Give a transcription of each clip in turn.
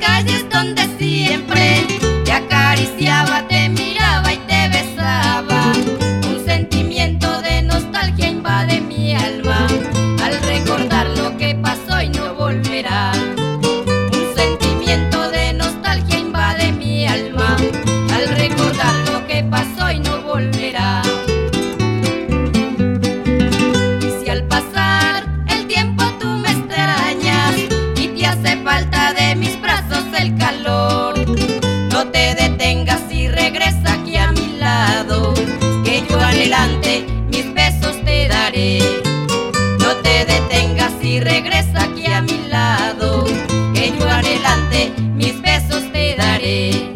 calles donde siempre te acariciaba, te miraba y te besaba. Un sentimiento de nostalgia invade mi alma al recordar lo que pasó y no volverá. Un sentimiento de nostalgia invade mi alma al recordar lo que pasó y no volverá. Y si al pasar el tiempo tú me extrañas y te hace falta de mis brazos el calor, no te detengas y regresa aquí a mi lado, que yo adelante mis besos te daré. No te detengas y regresa aquí a mi lado, que yo adelante mis besos te daré.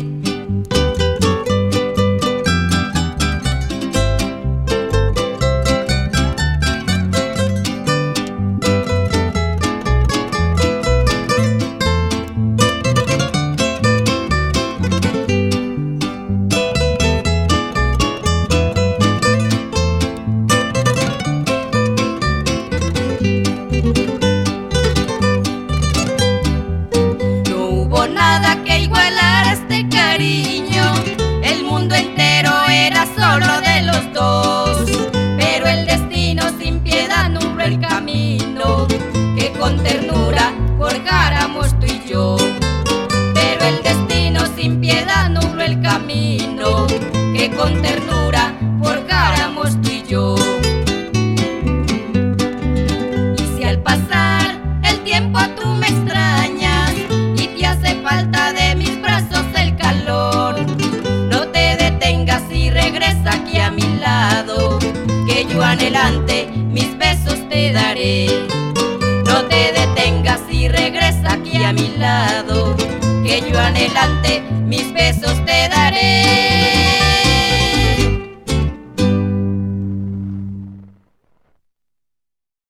Nada que igualara este cariño, el mundo entero era solo de los dos, pero el destino sin piedad nubló el camino que con ternura forjáramos tú y yo. Pero el destino sin piedad nubló el camino que con ternura forjáramos tú y yo. Y si al pasar el tiempo tú me extrañas y te hace falta de mis brazos el calor, no te detengas y regresa aquí a mi lado, que yo adelante mis besos te daré. No te detengas y regresa aquí a mi lado, que yo adelante